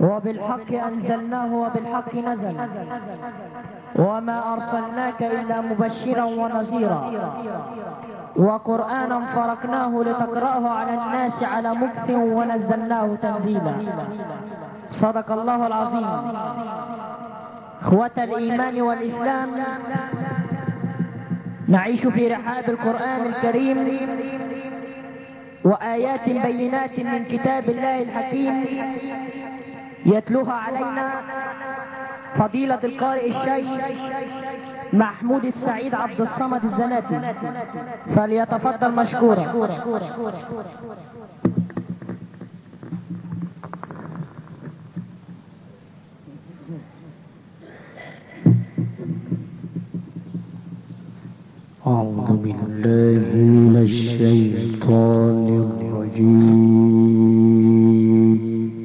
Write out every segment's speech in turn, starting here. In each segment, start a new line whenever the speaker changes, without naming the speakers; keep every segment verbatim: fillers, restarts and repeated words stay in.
وبالحق أنزلناه وبالحق نزل وما أرسلناك إلا مبشرا ونذيرا وقرآنا فرقناه لتقرأه على الناس على مكث ونزلناه تنزيلا. صدق الله العظيم. إخوة الإيمان والإسلام، نعيش في رحاب القرآن الكريم وآيات بينات من كتاب الله الحكيم يتلوها علينا فضيلة القارئ الشيخ محمود السعيد عبد الصمد الزناتي، فليتفضل مشكورا.
أعوذ بالله من الشيطان الرجيم.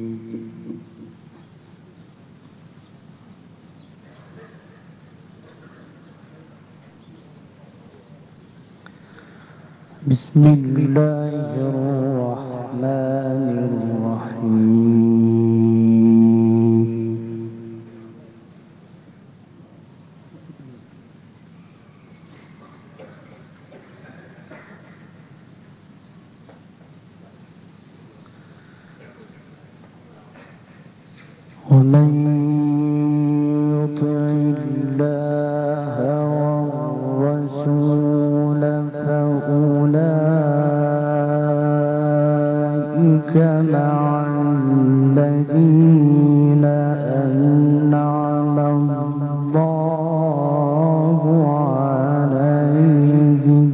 بسم الله الرحمن الرحيم. ومن يطع الله والرسول فأولئك مع الذين أنعم الله عليهم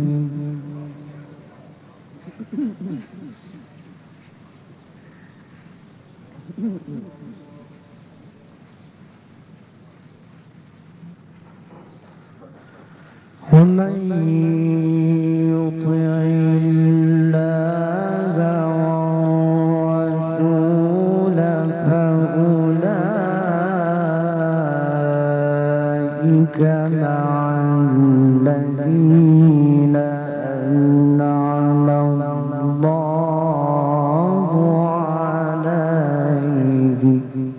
ومن يطع الله والرسول فأولئك مع الذين أنعم الله عليهم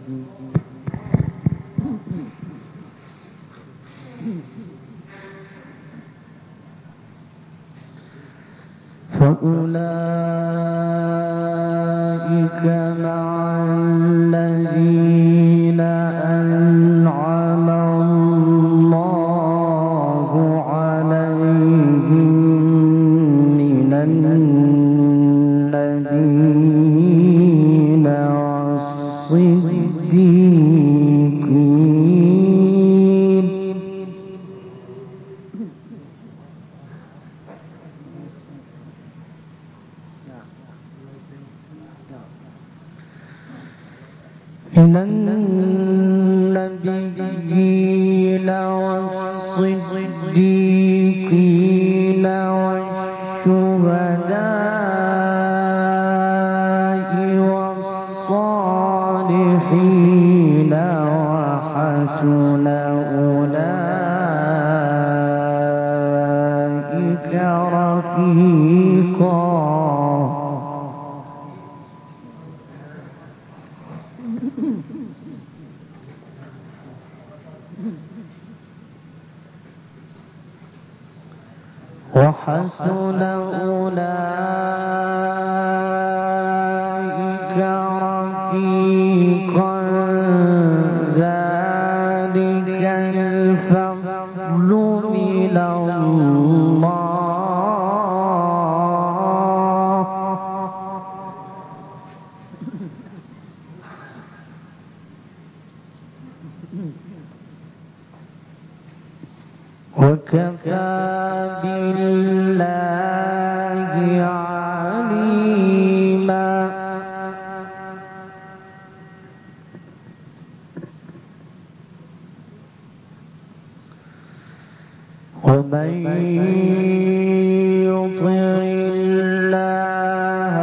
فأولئك مع الذين أنعم الله عليهم من النبيين والصديقين من النبيين والصديقين والشهداء والصالحين وحسن أولئك رفيقا. وحسن أولئك رفيقا. ذلك الفضل من الله. وكفى بالله عليما. ومن يطع الله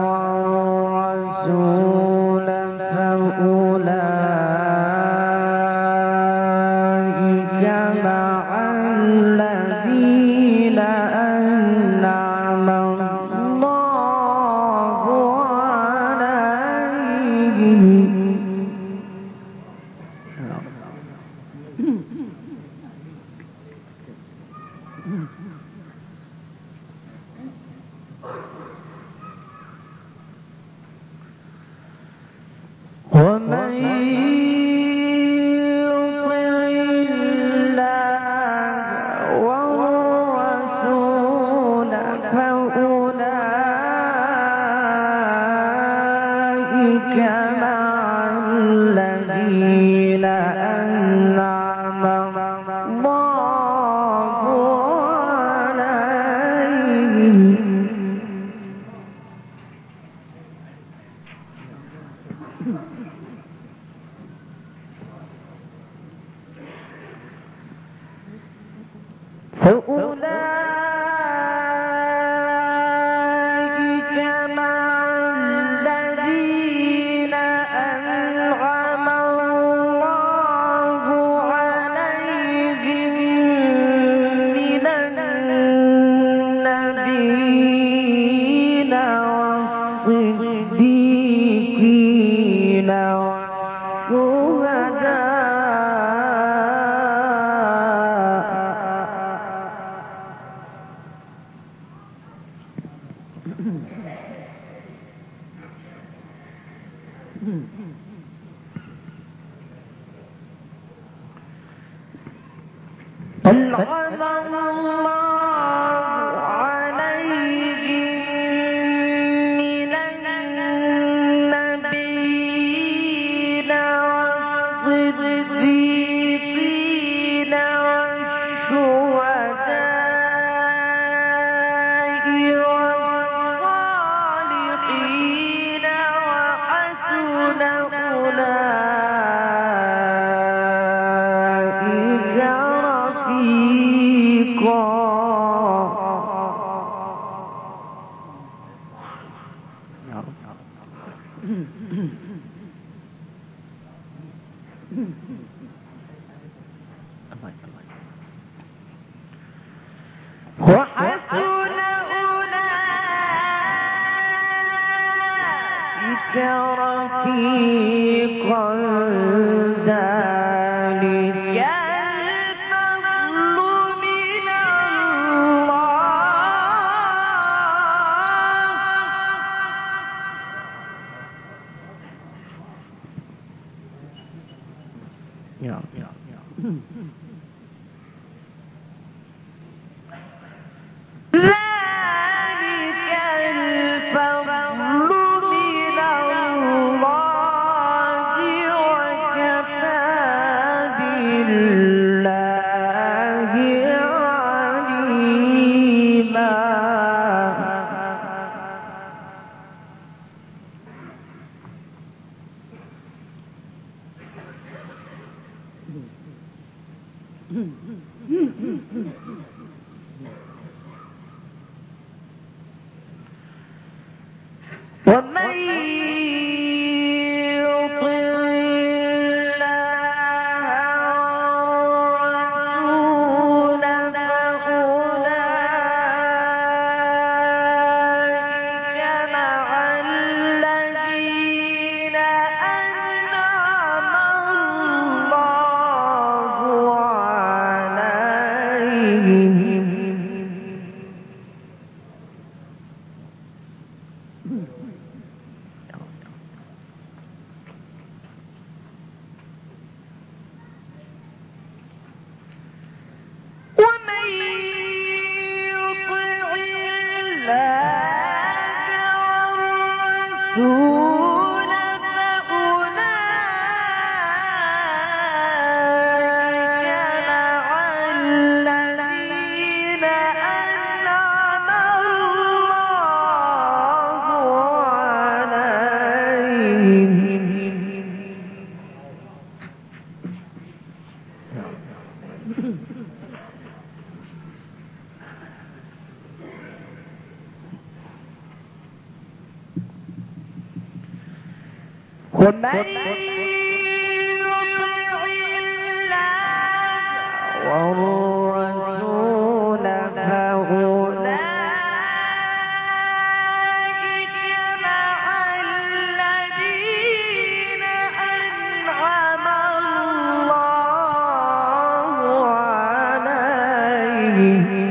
والرسول فأولئك مع الذين أنعم الله عليهم ومن يطع الله والرسول فأولئك مع الذين أنعم الله عليهم فأولئك مع الذين أنعم الله عليهم من النبيين والصديقين أنعم الله عليهم من النبيين والصديقين والشهداء والصالحين وحسن أولئك رفيقا. وحسن أولئك رفيقا ذلك الفضل من الله. يا يا يا ذلك الفضل من الله وكفى بالله عليما. ومن يطع الله والرسول فأولئك مع الذين أنعم الله عليهم ومن يطع الله والرسول فأولئك مع الذين أنعم الله عليهم ومن يطع الله والرسول فأولئك مع الذين أنعم الله عليهم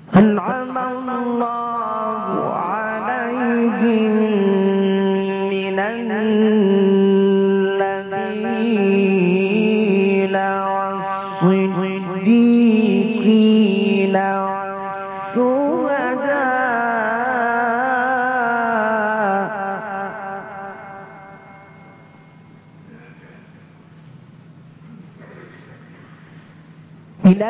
أنعم الله عليهم من النبيين والصديقين من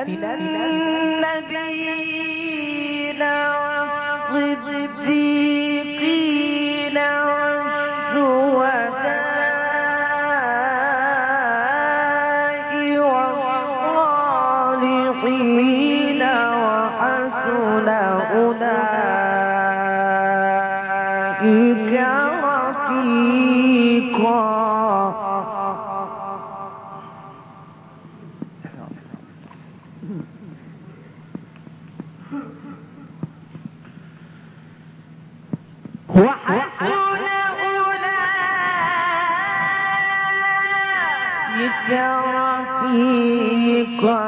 النبيين والصديقين والشهداء والصالحين وحسن أولئك رفيقا. وحسن أولئك رفيقا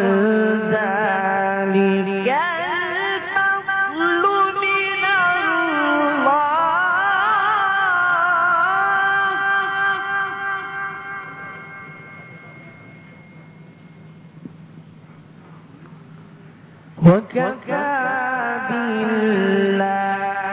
ذلك الفضل من الله وكفى بالله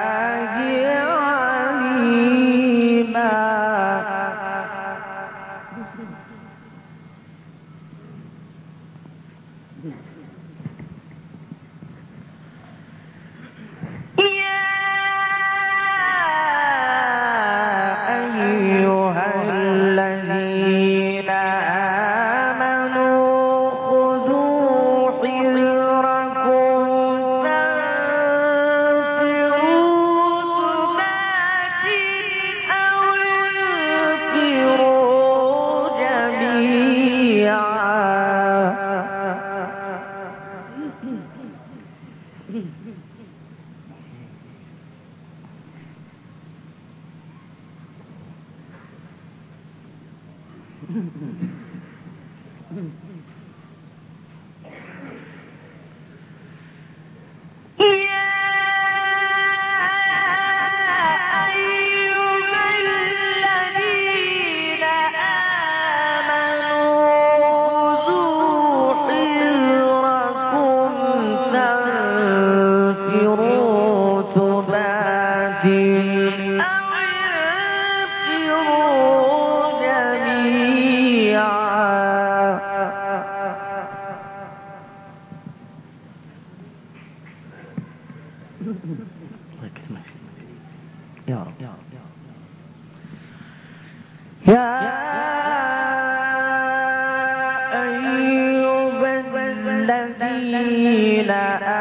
الذين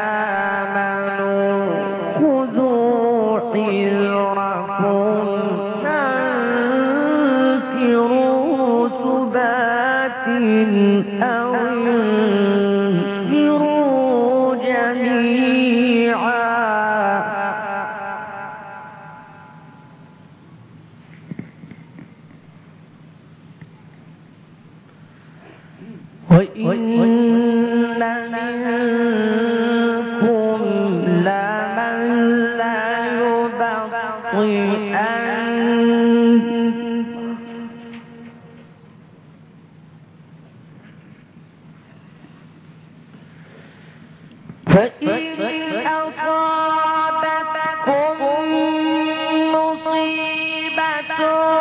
آمنوا خذوا حذركم فانفروا ثبات أو انفروا جميعا. وإن منكم لمن ليبطئن فإن أصابتكم مصيبة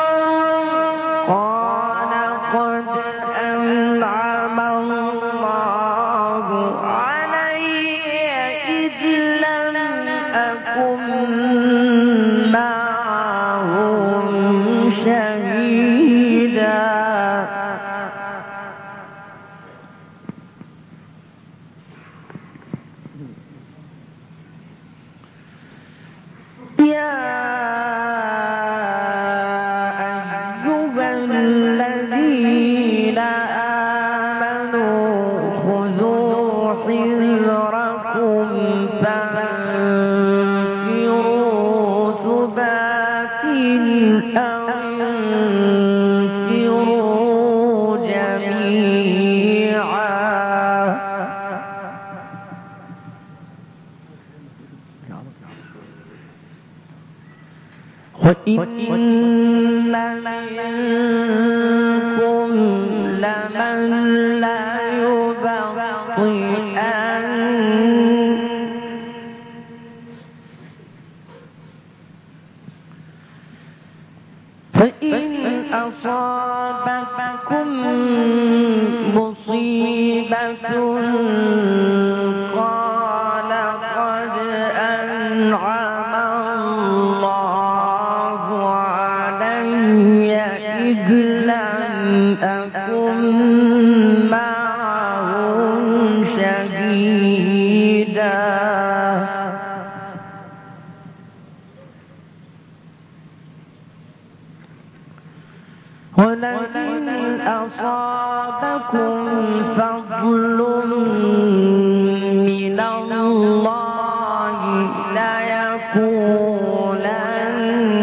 قال قد أنعم الله علي إذ لم أكن معهم شهيدا. يا أيها الذين آمنوا خذوا حذركم فانفروا ثبات أو انفروا جميعا. وإن منكم لمن لا يبطئن فإن أصابتكم مصيبة قال قد أنعم الله علي إذ لم أكن معهم شهيدا ولئن أصابكم فضل من الله ليقولن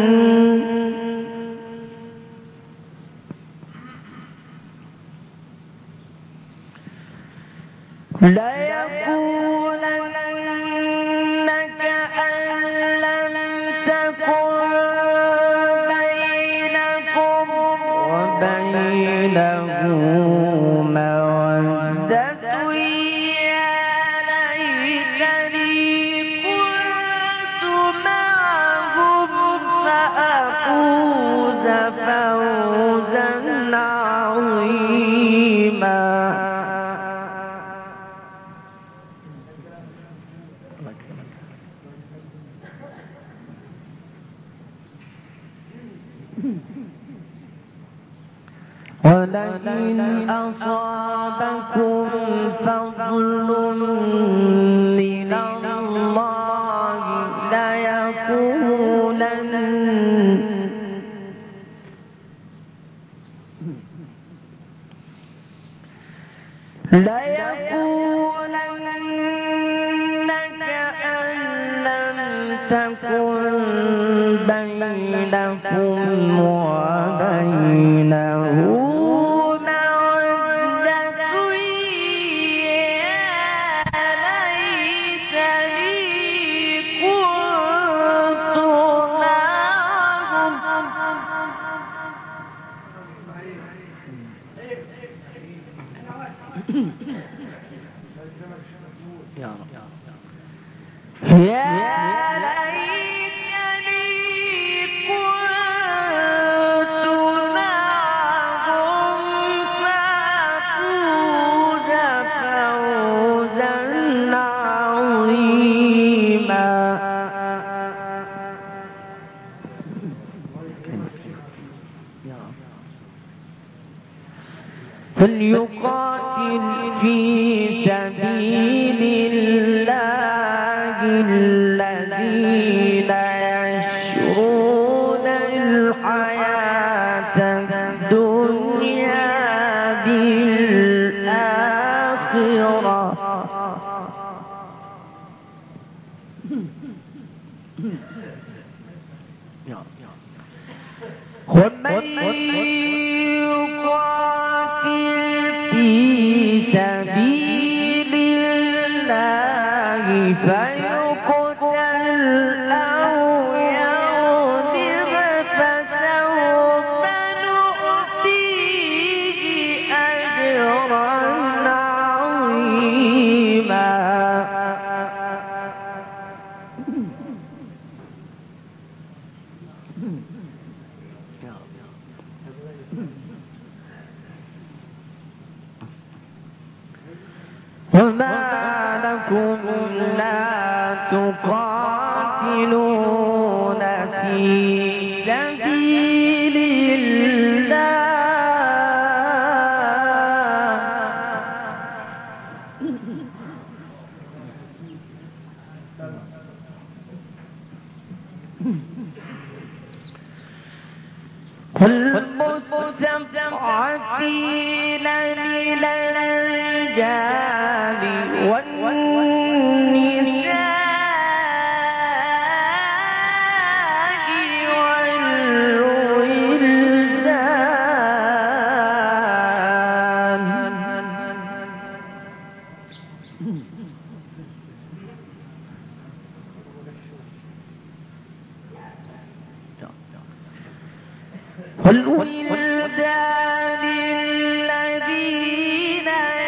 ليقولن كأن لم تكن بينكم وبينه مودة يا ليتني كنت معهم فأفوز فوزا عظيما. ولئن أصابكم فضل من الله ليقولن ليقولن كأن لم تكن بينكم وبينه يا ليتني كنت معهم فأفوز فوزا عظيما. فليقاتل في سبيل الله الذين يشرون الحياة الدنيا بالآخرة ومن يقاتل في سبيل الله فيقتل أو يغلب فسوف نؤتيه أجرا عظيما. وما لكم لا تقاتلون في سبيل الله المستضعفين من الرجال والنساء والولدان والولدان الذين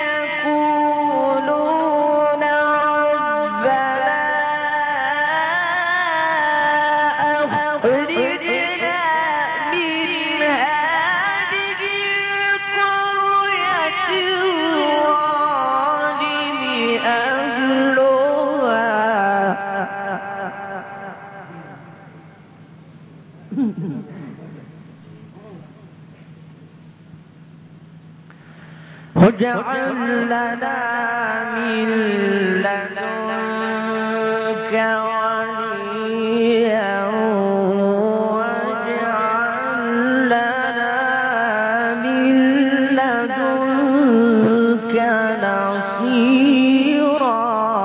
يقولون ربنا أخرجنا من هذه القرية الظالم أهلها واجعل لنا من لدنك وليا واجعل لنا من لدنك نصيرا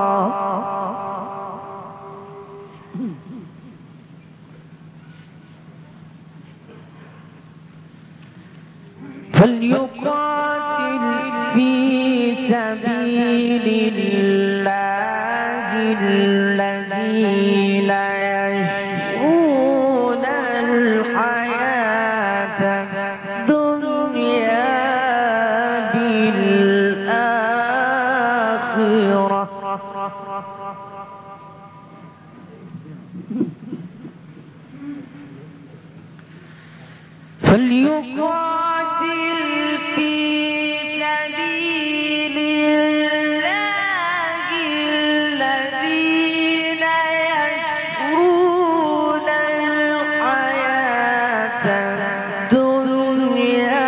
فليقاتل في سبيل الله الذين يشرون الحياة الدنيا بالآخرة فليقاتل في سبيل الله الذين يشرون الحياة الدنيا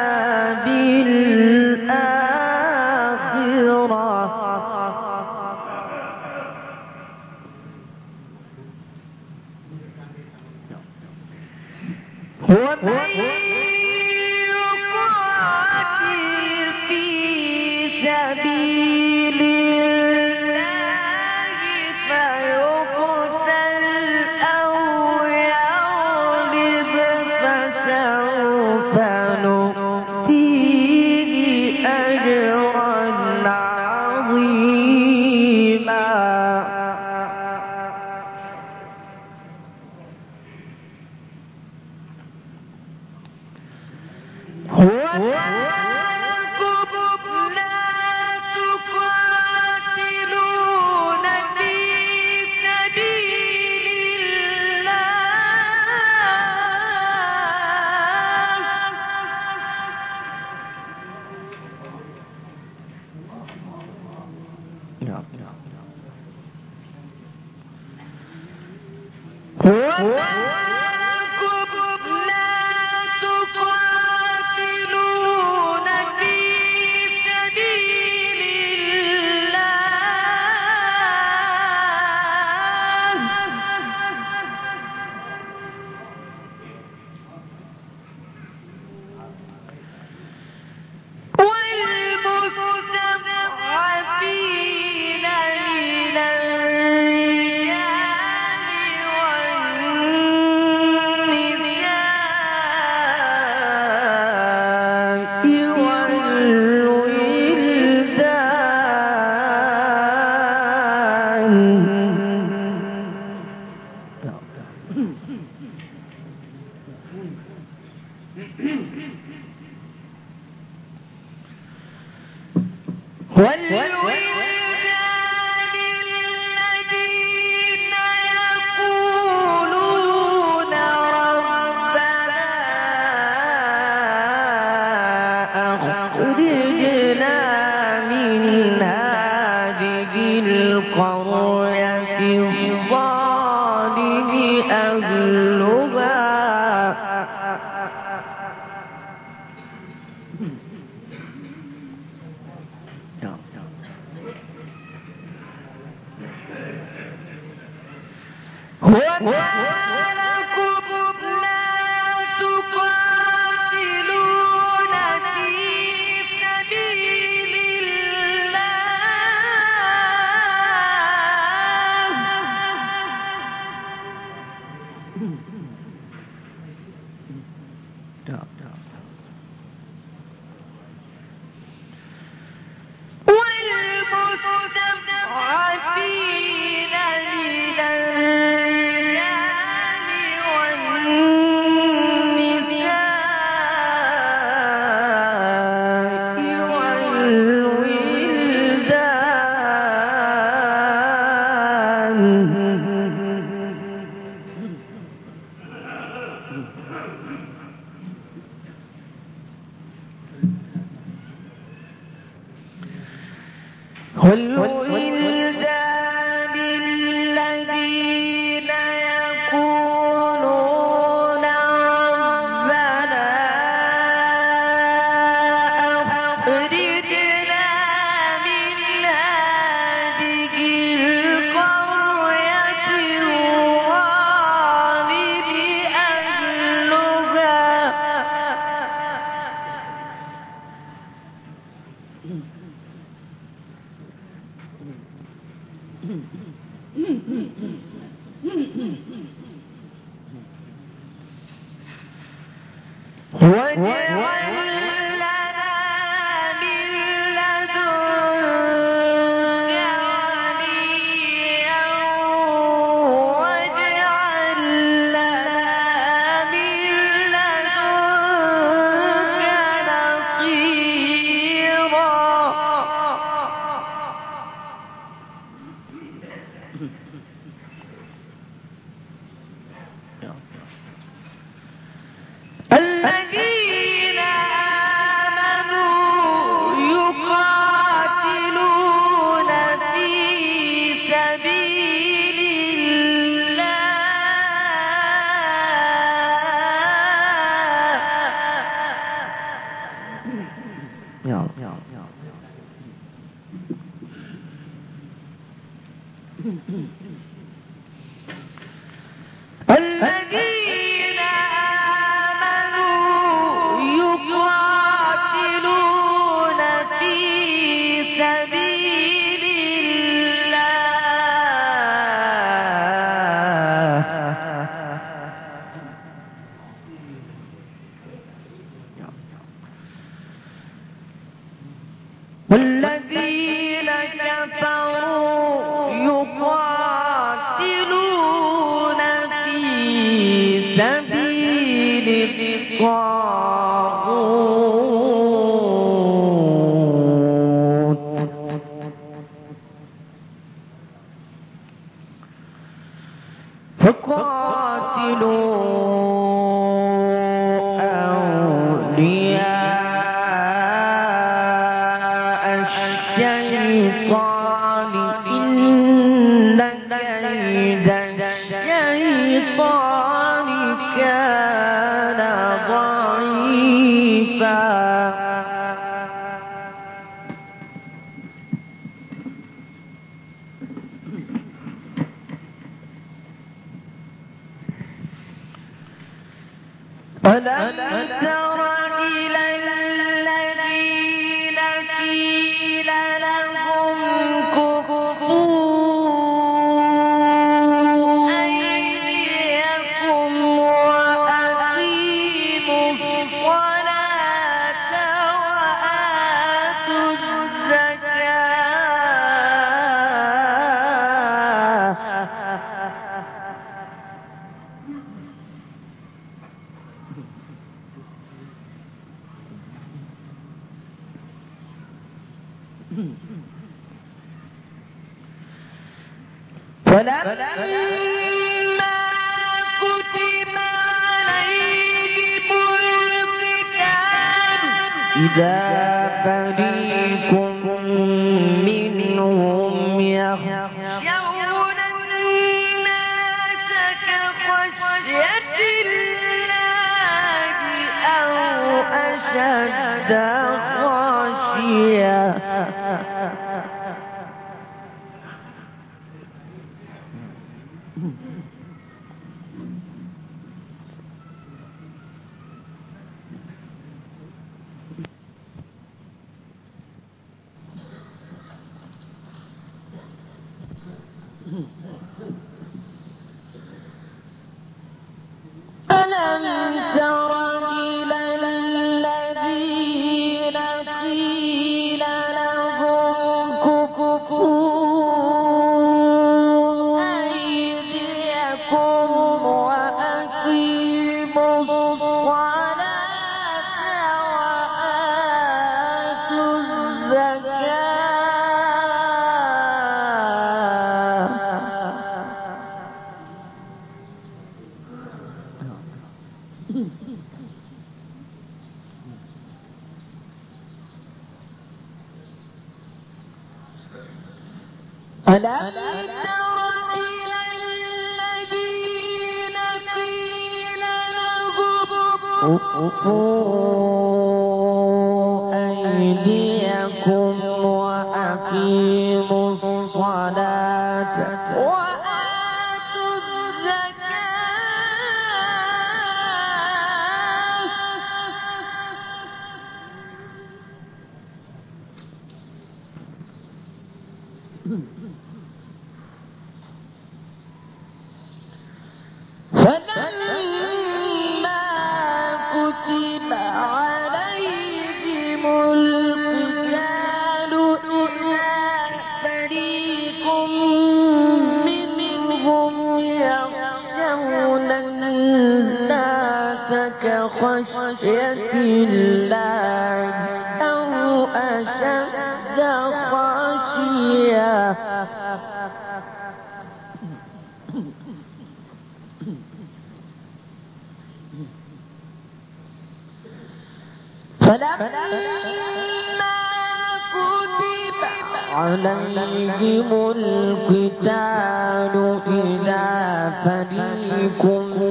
بالآخرة ومن يقاتل في سبيل الله فيقتل أو يغلب فسوف نؤتيه أجرا عظيما وأنتم لا تقاتلون في سبيل الله وأنتم لا تقاتلون في سبيل الله والمستضعفين من الرجال والولدان الذين يقولون ربنا أخرجنا من هذه القرية الظالم أهلها وما لكم لا تقاتلون في سبيل والمستضعفين من الرجال والولدان الذين يقولون ربنا أخرجنا من هذه القرية الظالم أهلها واجعل لنا من لدنك وليا واجعل لنا من لدنك نصيرا. الذين آمنوا يقاتلون في سبيل الله الذين آمنوا يقاتلون في سبيل الله والذين كفروا يقاتلون في سبيل الطاغوت فقاتلوا أولياء الشيطان إن كيد الشيطان كان ضعيفا. ألم تر إلى الذين قيل لهم كفوا أيديكم وأقيموا الصلاة وآتوا فلما كتب عليهم القتال إذا فريق منهم يخشون الناس كخشية الله أو أشد خشية. ألم تر إلى الذين قيل لهم كفوا أيديكم وأقيموا الصلاة وآتوا الزكاة ألم تر إلى الذين قيل لهم كفوا أيديكم وأقيموا الصلاة وآتوا فلما كتب عليهم القتال إذا فريق منهم يخشون الناس كخشية الله أو أشد خشية فلما كتب عليهم القتال إذا فريق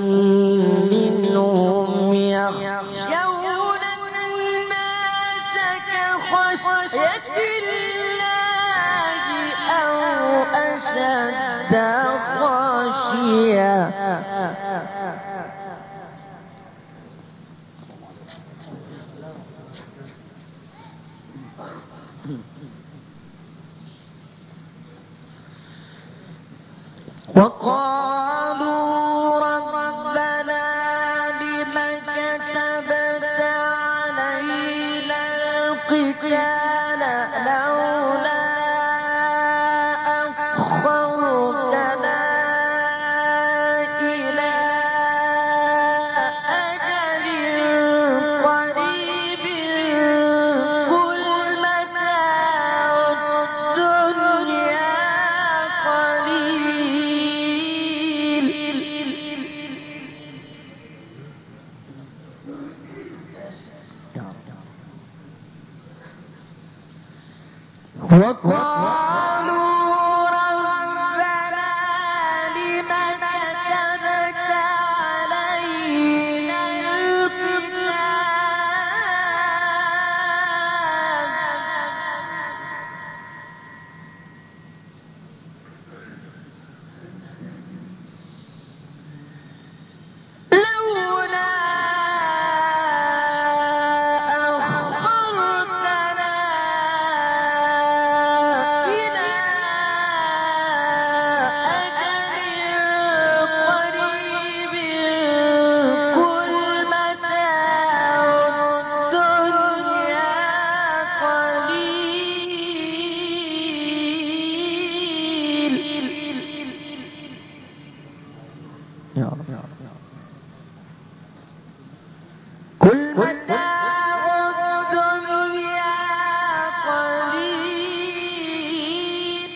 منهم يخشون الناس كخشية الله أو أشد خشية وقالوا ربنا لم كتبت علينا القتال لولا أخرتنا إلى أجل قريب قل متاع الدنيا قليل وقالوا ربنا لم كتبت علينا القتال لولا أخرتنا إلى أجل قريب قل متاع الدنيا قليل كل متاع الدنيا قليل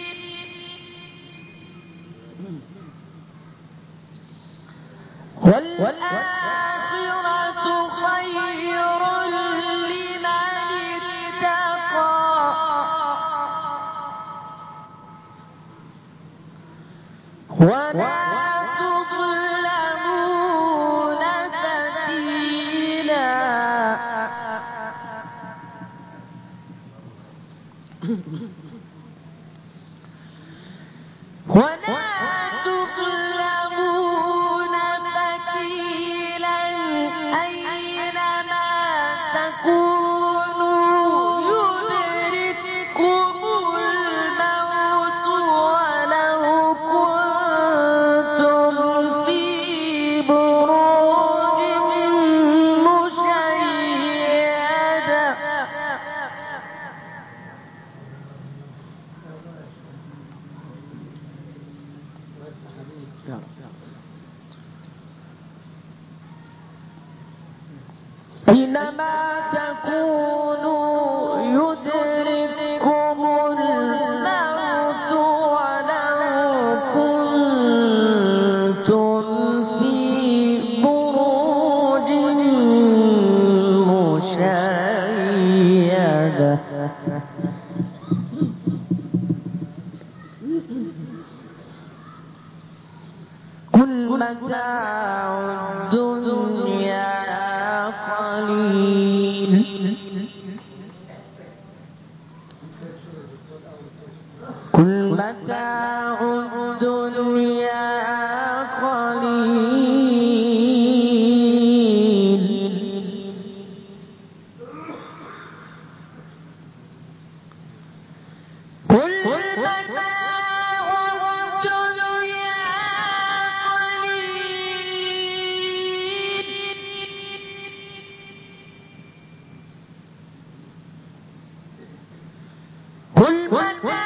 والآخرة خير لمن اتقى ولا تظلمون فتيلا ولا تظلمون فتيلا أينما تكونوا يدرككم الموت ولو كنتم في بروج مشيدة أينما تكونوا يدرككم الموت ولو كنتم في بروج مشيدة متاع الدنيا قليل كل متاع الدنيا قليل كل متاع الدنيا قليل كل متاع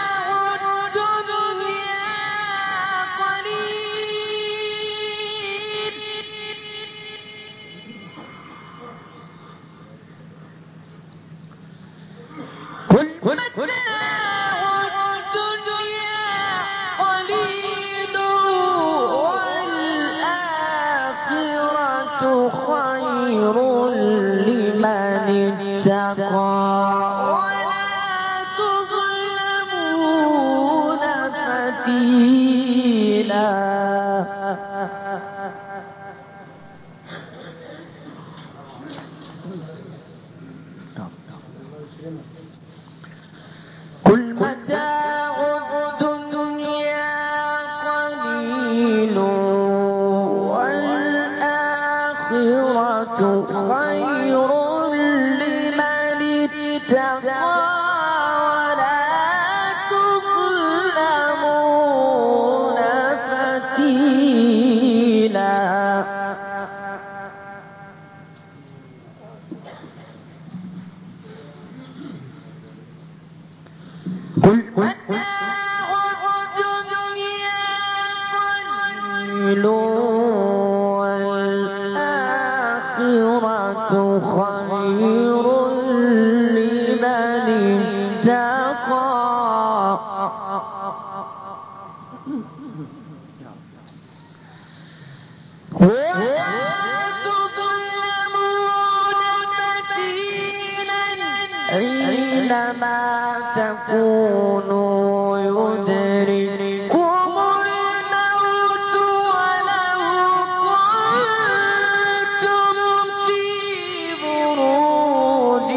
كل متاع الدنيا قليل والآخرة خير لمن اتقى ولا تظلمون فتيلا كل متاع الدنيا قليل والآخرة خير لمن اتقى ولا تظلمون فتيلا حينما تكونوا يدرككم الموت ولو كنتم في بروج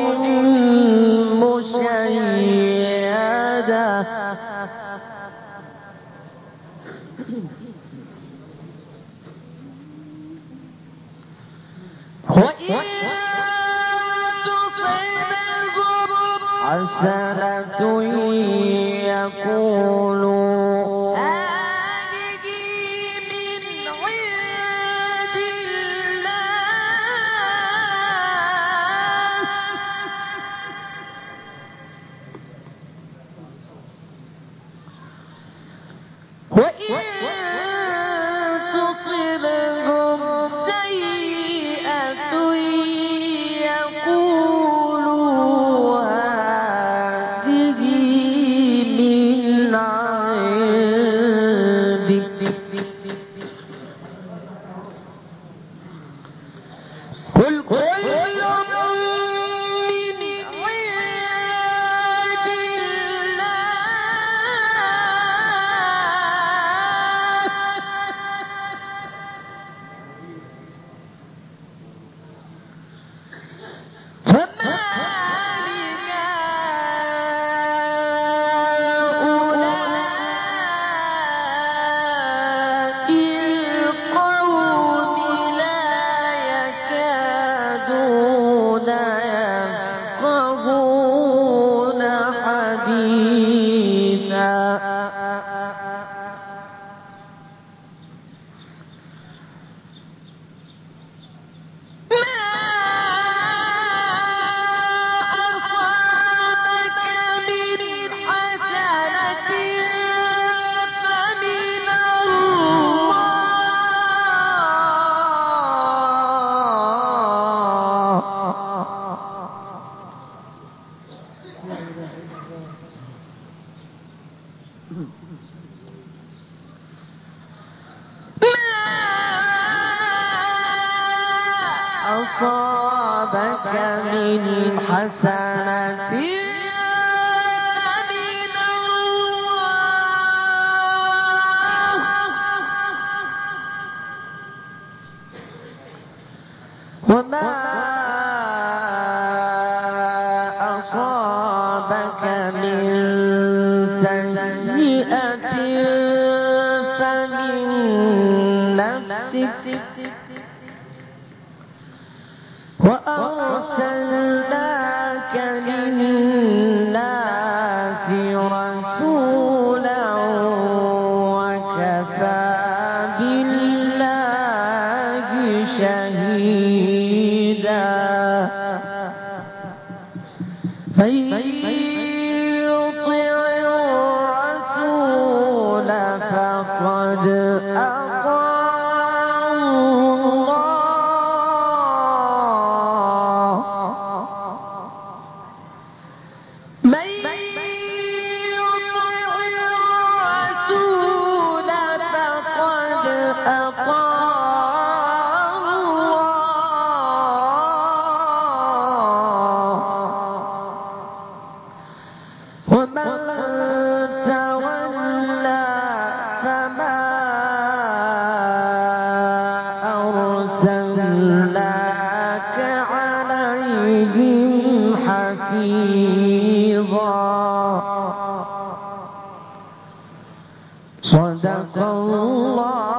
مشيدة وإن تصبهم حسنة يقولوا هذه من عند الله وإن تصبهم سيئة يقولوا هذه من عندك قل كل من عند الله فما لهؤلاء القوم لا يكادون يفقهون حديثا أصابك من حسنة فمن الله سيئة فمن نفسك وأرسلناك للناس رسولا وكفى بالله شهيدا فمن يطع الرسول فقد أطاع الله من يطع الرسول فقد أطاع الله ومن تولى فما أرسلناك عليهم حفيظا صدق الله